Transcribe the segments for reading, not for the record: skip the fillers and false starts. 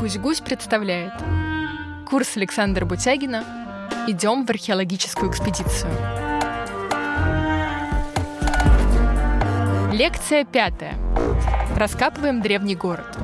«Гусь-гусь» представляет курс Александра Бутягина «Идем в археологическую экспедицию». Лекция 5. Раскапываем древний город.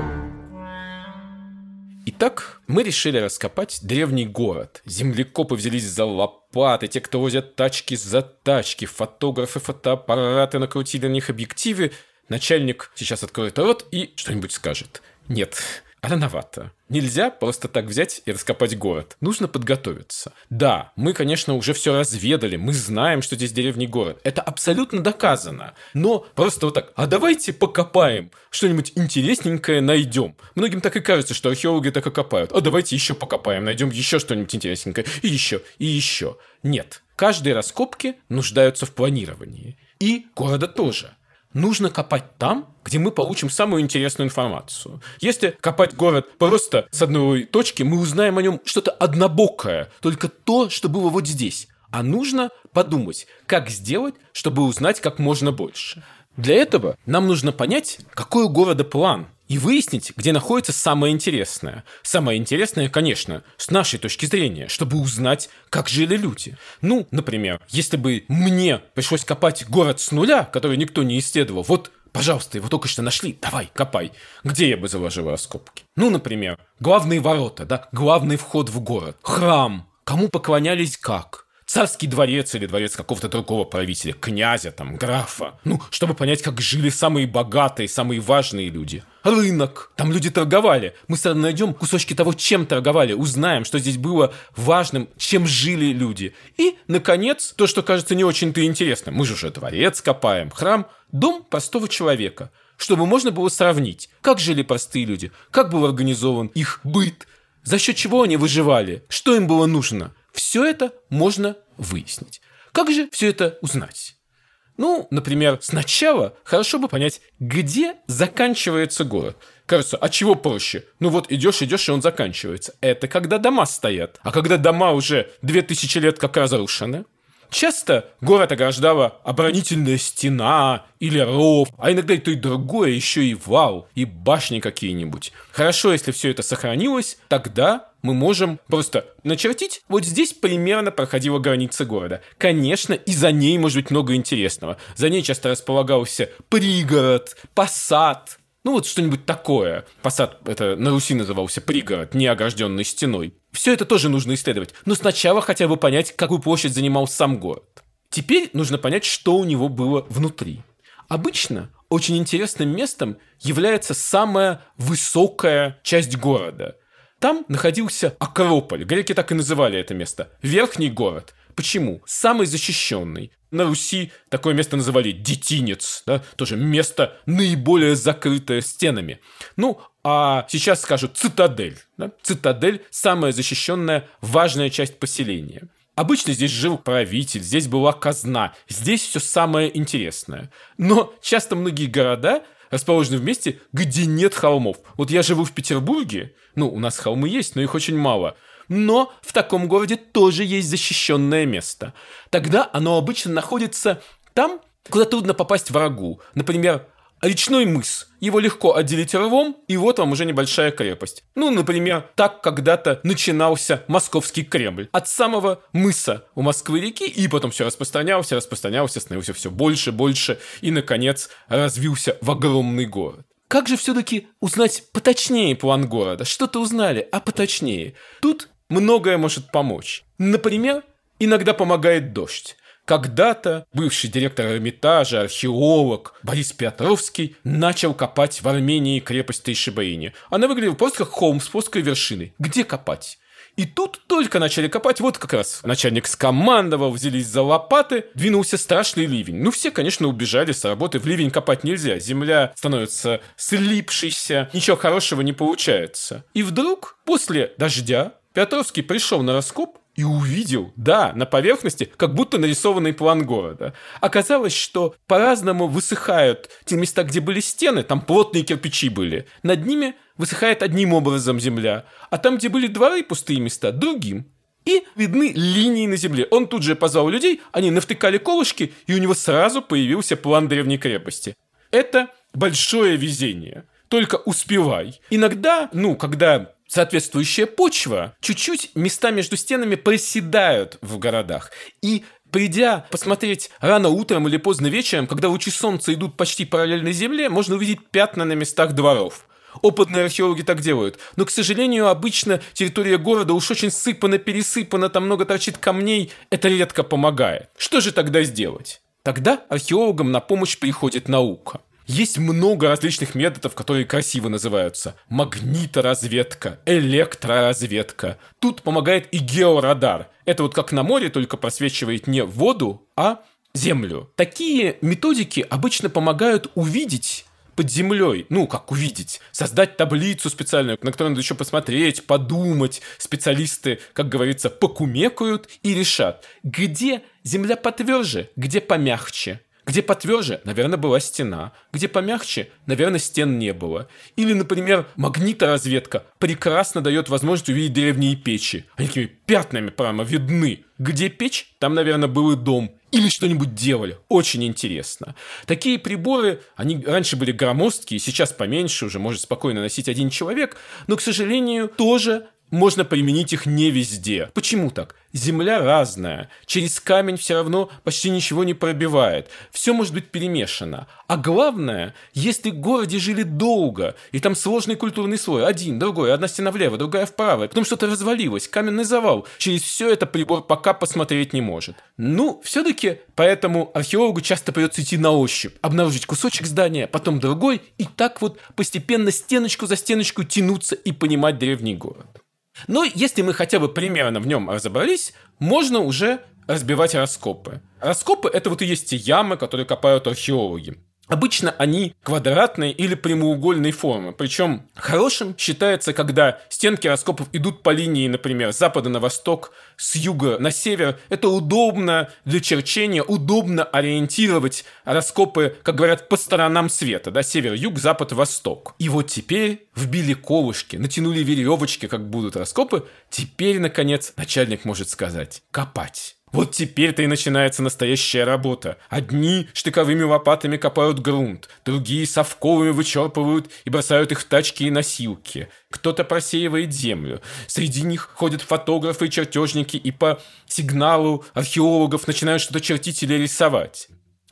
Итак, мы решили раскопать древний город. Землекопы взялись за лопаты, те, кто возят тачки за тачки, фотографы, фотоаппараты, накрутили на них объективы. Начальник сейчас откроет рот и что-нибудь скажет. Нет, рановато. Нельзя просто так взять и раскопать город. Нужно подготовиться. Да, мы, конечно, уже все разведали. Мы знаем, что здесь древний город. Это абсолютно доказано. Но просто вот так, а давайте покопаем. Что-нибудь интересненькое найдем. Многим так и кажется, что археологи так и копают. А давайте еще покопаем, найдем еще что-нибудь интересненькое. И еще, и еще. Нет. Каждые раскопки нуждаются в планировании. И города тоже. Нужно копать там, где мы получим самую интересную информацию. Если копать город просто с одной точки, мы узнаем о нем что-то однобокое, только то, что было вот здесь. А нужно подумать, как сделать, чтобы узнать как можно больше. Для этого нам нужно понять, какой у города план, и выяснить, где находится самое интересное. Самое интересное, конечно, с нашей точки зрения, чтобы узнать, как жили люди. Ну, например, если бы мне пришлось копать город с нуля, который никто не исследовал, вот, пожалуйста, его только что нашли, давай, копай. Где я бы заложил раскопки? Ну, например, главные ворота, да, главный вход в город, храм, кому поклонялись как? Царский дворец или дворец какого-то другого правителя, князя, там, графа. Ну, чтобы понять, как жили самые богатые, самые важные люди. Рынок. Там люди торговали. Мы сразу найдем кусочки того, чем торговали, узнаем, что здесь было важным, чем жили люди. И, наконец, то, что кажется не очень-то интересным. Мы же уже дворец копаем, храм, дом простого человека. Чтобы можно было сравнить, как жили простые люди, как был организован их быт, за счет чего они выживали, что им было нужно. Все это можно выяснить. Как же все это узнать? Ну, например, сначала хорошо бы понять, где заканчивается город. Кажется, а чего проще? Ну вот идешь, и он заканчивается. Это когда дома стоят. А когда дома уже 2000 лет как разрушены. Часто город ограждала оборонительная стена или ров, а иногда и то, и другое, еще и вал, и башни какие-нибудь. Хорошо, если все это сохранилось, тогда мы можем просто начертить, вот здесь примерно проходила граница города. Конечно, и за ней может быть много интересного. За ней часто располагался пригород, посад. Ну вот что-нибудь такое. Посад, это на Руси назывался пригород, не огражденный стеной. Все это тоже нужно исследовать. Но сначала хотя бы понять, какую площадь занимал сам город. Теперь нужно понять, что у него было внутри. Обычно очень интересным местом является самая высокая часть города. Там находился Акрополь. Греки так и называли это место. Верхний город. Почему? Самый защищенный. На Руси такое место называли Детинец, да? Тоже место наиболее закрытое стенами. Ну, а сейчас скажут цитадель. Да? Цитадель – самая защищенная, важная часть поселения. Обычно здесь жил правитель, здесь была казна, здесь все самое интересное. Но часто многие города расположены в месте, где нет холмов. Вот я живу в Петербурге, ну, у нас холмы есть, но их очень мало. Но в таком городе тоже есть защищенное место. Тогда оно обычно находится там, куда трудно попасть врагу. Например, речной мыс. Его легко отделить рвом, и вот вам уже небольшая крепость. Ну, например, так когда-то начинался Московский Кремль. От самого мыса у Москвы-реки, и потом все распространялся, становился все больше, и, наконец, развился в огромный город. Как же все-таки узнать поточнее план города? Что-то узнали, а поточнее. Тут многое может помочь. Например, иногда помогает дождь. Когда-то бывший директор Эрмитажа, археолог Борис Петровский начал копать в Армении крепость Тейшебаини. Она выглядела просто как холм с плоской вершиной. Где копать? И тут только начали копать, вот как раз начальник скомандовал, взялись за лопаты, двинулся страшный ливень. Ну, все, конечно, убежали с работы, в ливень копать нельзя, земля становится слипшейся, ничего хорошего не получается. И вдруг, после дождя, Петровский пришел на раскоп и увидел, да, на поверхности, как будто нарисованный план города. Оказалось, что по-разному высыхают те места, где были стены, там плотные кирпичи были, над ними высыхает одним образом земля, а там, где были дворы, пустые места, другим. И видны линии на земле. Он тут же позвал людей, они навтыкали колышки, и у него сразу появился план древней крепости. Это большое везение. только успевай. Иногда, когда соответствующая почва, чуть-чуть места между стенами проседают в городах. И придя посмотреть рано утром или поздно вечером, когда лучи солнца идут почти параллельно земле, можно увидеть пятна на местах дворов. Опытные археологи так делают. Но, к сожалению, обычно территория города уж очень сыпана-пересыпана, там много торчит камней. Это редко помогает. Что же тогда сделать? Тогда археологам на помощь приходит наука. Есть много различных методов, которые красиво называются. Магниторазведка, электроразведка. Тут помогает и георадар. Это вот как на море, только просвечивает не воду, а землю. Такие методики обычно помогают увидеть под землей, как увидеть, создать таблицу специальную, на которую надо еще посмотреть, подумать. Специалисты, как говорится, покумекают и решат, где земля потверже, где помягче. Где потверже, наверное, была стена. Где помягче, наверное, стен не было. Или, например, магниторазведка прекрасно дает возможность увидеть древние печи. Они такими пятнами прямо видны. Где печь, там, наверное, был и дом. Или что-нибудь делали. Очень интересно. Такие приборы, они раньше были громоздкие, сейчас поменьше, уже может спокойно носить один человек. Но, к сожалению, тоже можно применить их не везде. Почему так? Земля разная. Через камень все равно почти ничего не пробивает. Все может быть перемешано. А главное, если в городе жили долго, и там сложный культурный слой, один, другой, одна стена влево, другая вправо, и потом что-то развалилось, каменный завал, через все это прибор пока посмотреть не может. Все-таки поэтому археологу часто придется идти на ощупь, обнаружить кусочек здания, потом другой, и так вот постепенно стеночку за стеночку тянуться и понимать древний город. Но если мы хотя бы примерно в нем разобрались, можно уже разбивать раскопы. Раскопы – это вот и есть те ямы, которые копают археологи. Обычно они квадратной или прямоугольной формы. Причем хорошим считается, когда стенки раскопов идут по линии, например, с запада на восток, с юга на север. Это удобно для черчения, удобно ориентировать раскопы, как говорят, по сторонам света. Да? Север, юг, запад, восток. И вот теперь вбили колышки, натянули веревочки, как будут раскопы. Теперь, наконец, начальник может сказать: копать. Вот теперь-то и начинается настоящая работа. Одни штыковыми лопатами копают грунт, другие совковыми вычерпывают и бросают их в тачки и носилки. Кто-то просеивает землю. Среди них ходят фотографы и чертежники, и по сигналу археологов начинают что-то чертить или рисовать.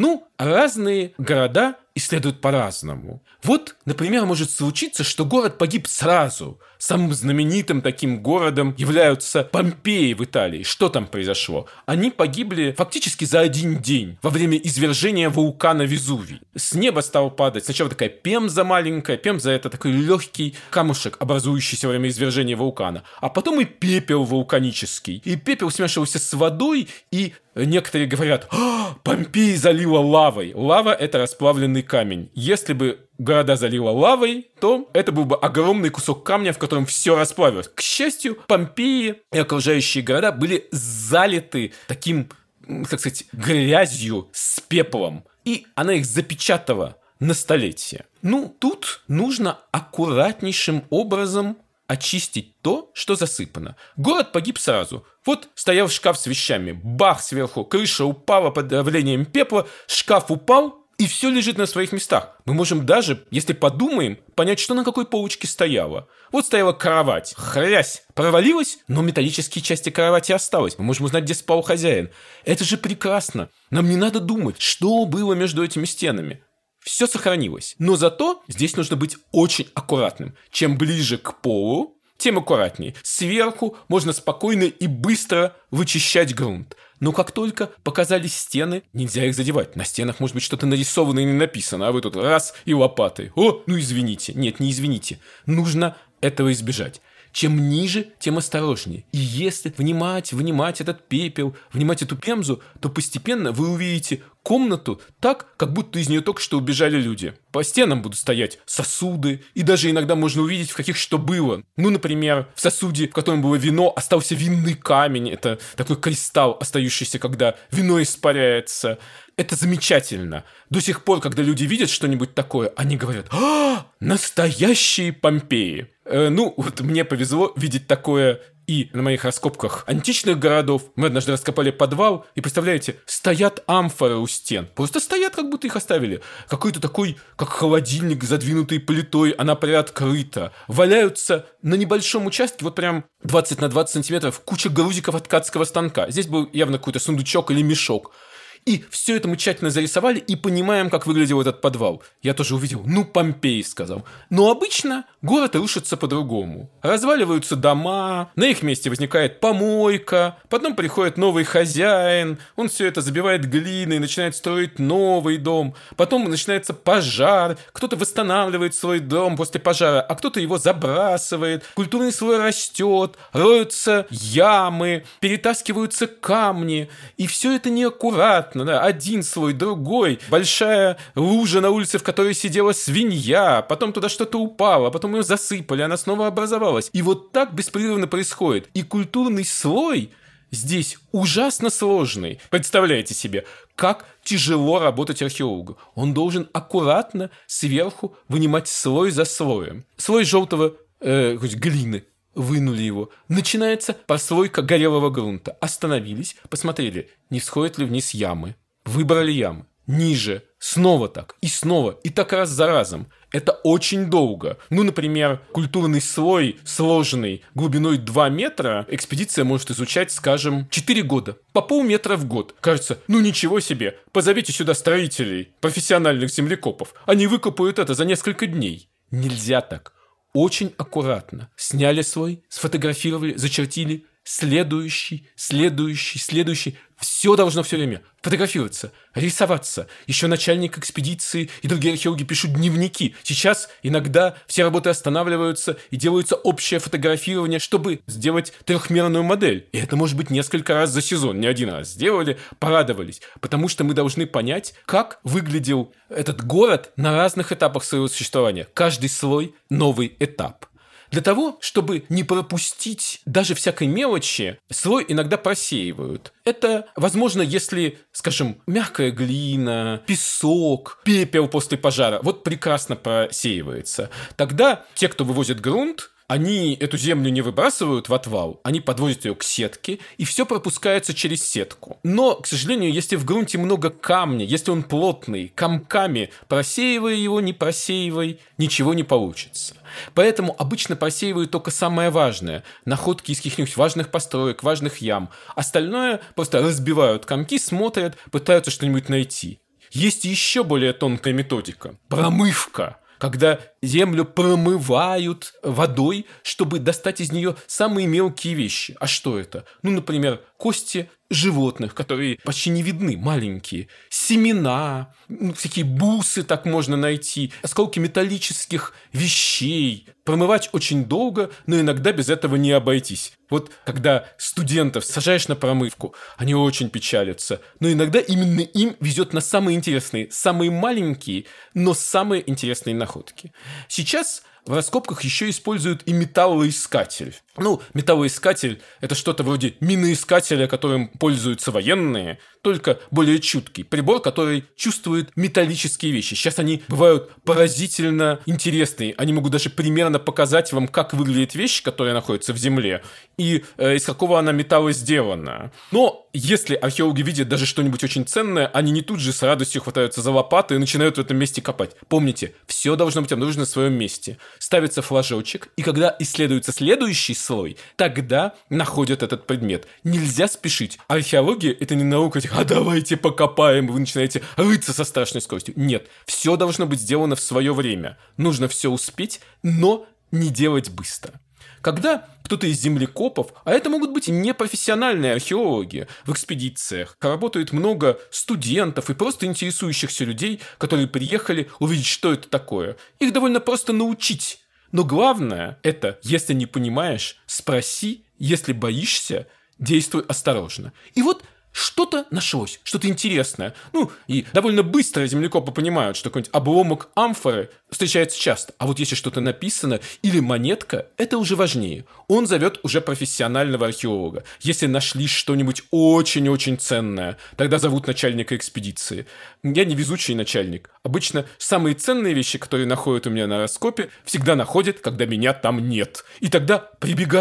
Разные города исследуют по-разному. Вот, например, может случиться, что город погиб сразу. Самым знаменитым таким городом являются Помпеи в Италии. Что там произошло? Они погибли фактически за один день во время извержения вулкана Везувий. С неба стал падать сначала такая пемза маленькая. Пемза – это такой легкий камушек, образующийся во время извержения вулкана. А потом и пепел вулканический. И пепел смешивался с водой, и некоторые говорят: Помпеи залило лавой. Лава – это расплавленный камень. Если бы города залило лавой, то это был бы огромный кусок камня, в котором все расплавилось. К счастью, Помпеи и окружающие города были залиты таким, так сказать, грязью с пеплом. И она их запечатала на столетие. Тут нужно аккуратнейшим образом очистить то, что засыпано. Город погиб сразу. Вот стоял шкаф с вещами. Бах, сверху крыша упала под давлением пепла, шкаф упал, и все лежит на своих местах. Мы можем даже, если подумаем, понять, что на какой полочке стояло. Вот стояла кровать. Хрясь! Провалилась, но металлические части кровати осталось. Мы можем узнать, где спал хозяин. Это же прекрасно. Нам не надо думать, что было между этими стенами. Все сохранилось. Но зато здесь нужно быть очень аккуратным. Чем ближе к полу, тем аккуратнее. Сверху можно спокойно и быстро вычищать грунт. Но как только показались стены, нельзя их задевать. На стенах может быть что-то нарисовано или написано, а вы тут раз и лопатой. Извините. Нет, не извините. Нужно этого избежать. Чем ниже, тем осторожнее. И если внимать этот пепел, внимать эту пемзу, то постепенно вы увидите комнату так, как будто из нее только что убежали люди. По стенам будут стоять сосуды, и даже иногда можно увидеть, в каких что было. Например, в сосуде, в котором было вино, остался винный камень. Это такой кристалл, остающийся, когда вино испаряется. Это замечательно. До сих пор, когда люди видят что-нибудь такое, они говорят: настоящие Помпеи. Мне повезло видеть такое И на моих раскопках античных городов мы однажды раскопали подвал, и, представляете, стоят амфоры у стен. Просто стоят, как будто их оставили. Какой-то такой, как холодильник, задвинутый плитой, она приоткрыта. Валяются на небольшом участке, вот прям 20 на 20 сантиметров, куча грузиков от ткацкого станка. Здесь был явно какой-то сундучок или мешок. И все это мы тщательно зарисовали и понимаем, как выглядел этот подвал. Я тоже увидел, Помпей, сказал. Но обычно город рушится по-другому. Разваливаются дома, на их месте возникает помойка, потом приходит новый хозяин, он все это забивает глиной, начинает строить новый дом, потом начинается пожар, кто-то восстанавливает свой дом после пожара, а кто-то его забрасывает, культурный слой растет, роются ямы, перетаскиваются камни, и все это неаккуратно. Один слой, другой, большая лужа на улице, в которой сидела свинья, потом туда что-то упало, потом ее засыпали, она снова образовалась. И вот так беспрерывно происходит. И культурный слой здесь ужасно сложный. Представляете себе, как тяжело работать археологу. Он должен аккуратно сверху вынимать слой за слоем. Слой желтого глины. Вынули его. Начинается прослойка горелого грунта. Остановились, посмотрели, не сходят ли вниз ямы. Выбрали ямы. Ниже. Снова так. И снова. И так раз за разом. Это очень долго. Например, культурный слой, сложный, глубиной 2 метра, экспедиция может изучать, скажем, 4 года. По полметра в год. Кажется, ничего себе. Позовите сюда строителей, профессиональных землекопов. Они выкопают это за несколько дней. Нельзя так. Очень аккуратно. Сняли слой, сфотографировали, зачертили. Следующий. Все должно все время фотографироваться, рисоваться. Еще начальник экспедиции и другие археологи пишут дневники. Сейчас иногда все работы останавливаются и делается общее фотографирование, чтобы сделать трехмерную модель. И это может быть несколько раз за сезон, не один раз. Сделали, порадовались. Потому что мы должны понять, как выглядел этот город на разных этапах своего существования. Каждый слой – новый этап. Для того, чтобы не пропустить даже всякой мелочи, слой иногда просеивают. Это возможно, если, скажем, мягкая глина, песок, пепел после пожара, вот прекрасно просеивается. Тогда те, кто вывозит грунт, они эту землю не выбрасывают в отвал, они подвозят ее к сетке, и все пропускается через сетку. Но, к сожалению, если в грунте много камня, если он плотный, комками, просеивая его, не просеивай, ничего не получится. Поэтому обычно просеивают только самое важное – находки из каких-нибудь важных построек, важных ям. Остальное просто разбивают комки, смотрят, пытаются что-нибудь найти. Есть еще более тонкая методика – промывка. Когда землю промывают водой, чтобы достать из нее самые мелкие вещи. А что это? Например, кости животных, которые почти не видны, маленькие, семена, всякие бусы так можно найти, осколки металлических вещей. Промывать очень долго, но иногда без этого не обойтись. Вот когда студентов сажаешь на промывку, они очень печалятся, но иногда именно им везет на самые интересные, самые маленькие, но самые интересные находки. Сейчас в раскопках еще используют и металлоискатель. Металлоискатель – это что-то вроде миноискателя, которым пользуются военные, только более чуткий прибор, который чувствует металлические вещи. Сейчас они бывают поразительно интересные. Они могут даже примерно показать вам, как выглядит вещь, которая находится в земле, и из какого она металла сделана. Но если археологи видят даже что-нибудь очень ценное, они не тут же с радостью хватаются за лопаты и начинают в этом месте копать. Помните, все должно быть обнаружено на своем месте. Ставится флажочек, и когда исследуется следующий слой, тогда находят этот предмет. Нельзя спешить. Археология – это не наука, давайте покопаем, вы начинаете рыться со страшной скоростью. Нет, все должно быть сделано в свое время. Нужно все успеть, но не делать быстро. Когда кто-то из землекопов, а это могут быть и непрофессиональные археологи в экспедициях, работают много студентов и просто интересующихся людей, которые приехали увидеть, что это такое. Их довольно просто научить. Но главное – это, если не понимаешь, спроси, если боишься, действуй осторожно. И вот что-то нашлось, что-то интересное. И довольно быстро землекопы понимают, что какой-нибудь обломок амфоры встречается часто. А вот если что-то написано или монетка, это уже важнее. Он зовет уже профессионального археолога. Если нашли что-нибудь очень-очень ценное, тогда зовут начальника экспедиции. Я не везучий начальник. Обычно самые ценные вещи, которые находят у меня на раскопе, всегда находят, когда меня там нет. И тогда прибегает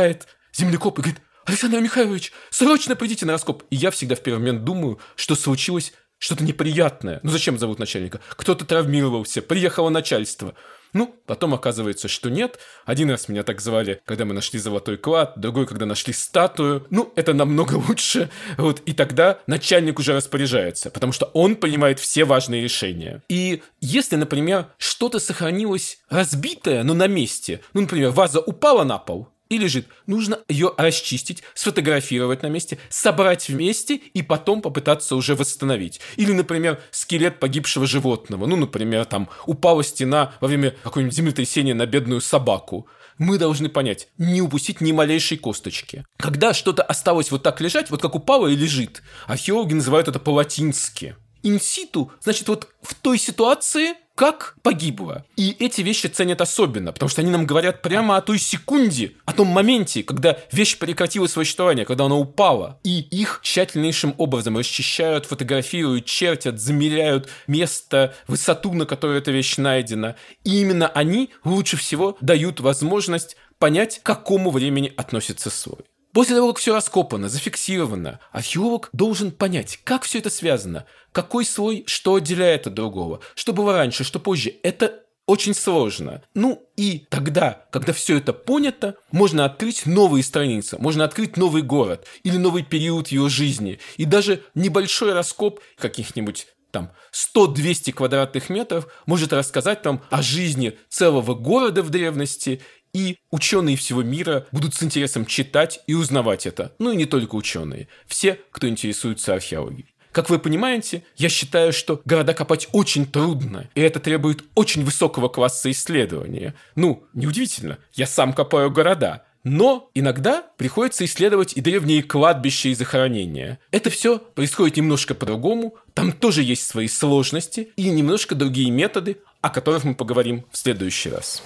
землекоп и говорит: Александр Михайлович, срочно придите на раскоп. И я всегда в первый момент думаю, что случилось что-то неприятное. Ну зачем зовут начальника? Кто-то травмировался, приехало начальство. Ну, потом оказывается, что нет. Один раз меня так звали, когда мы нашли золотой клад, другой, когда нашли статую. Ну, это намного лучше. Вот, и тогда начальник уже распоряжается, потому что он принимает все важные решения. И если, например, что-то сохранилось разбитое, но на месте, ну, например, ваза упала на пол и лежит, нужно ее расчистить, сфотографировать на месте, собрать вместе и потом попытаться уже восстановить. Или, например, скелет погибшего животного. Ну, например, там упала стена во время какого-нибудь землетрясения на бедную собаку. Мы должны понять, не упустить ни малейшей косточки. Когда что-то осталось вот так лежать, вот как упало и лежит, археологи называют это по-латински. Инситу, значит, вот в той ситуации, как погибло. И эти вещи ценят особенно, потому что они нам говорят прямо о той секунде, о том моменте, когда вещь прекратила свое существование, когда она упала. И их тщательнейшим образом расчищают, фотографируют, чертят, замеряют место, высоту, на которой эта вещь найдена. И именно они лучше всего дают возможность понять, к какому времени относится слой. После того, как все раскопано, зафиксировано, археолог должен понять, как все это связано, какой слой что отделяет от другого, что было раньше, что позже. Это очень сложно. Ну и тогда, когда все это понято, можно открыть новые страницы, можно открыть новый город или новый период его жизни. И даже небольшой раскоп каких-нибудь там 100-200 квадратных метров может рассказать нам о жизни целого города в древности. И ученые всего мира будут с интересом читать и узнавать это. Ну и не только ученые. Все, кто интересуется археологией. Как вы понимаете, я считаю, что города копать очень трудно, и это требует очень высокого класса исследования. Ну, неудивительно, я сам копаю города. Но иногда приходится исследовать и древние кладбища и захоронения. Это все происходит немножко по-другому, там тоже есть свои сложности и немножко другие методы, о которых мы поговорим в следующий раз.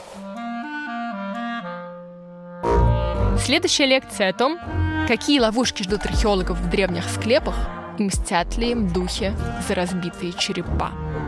Следующая лекция о том, какие ловушки ждут археологов в древних склепах и мстят ли им духи за разбитые черепа.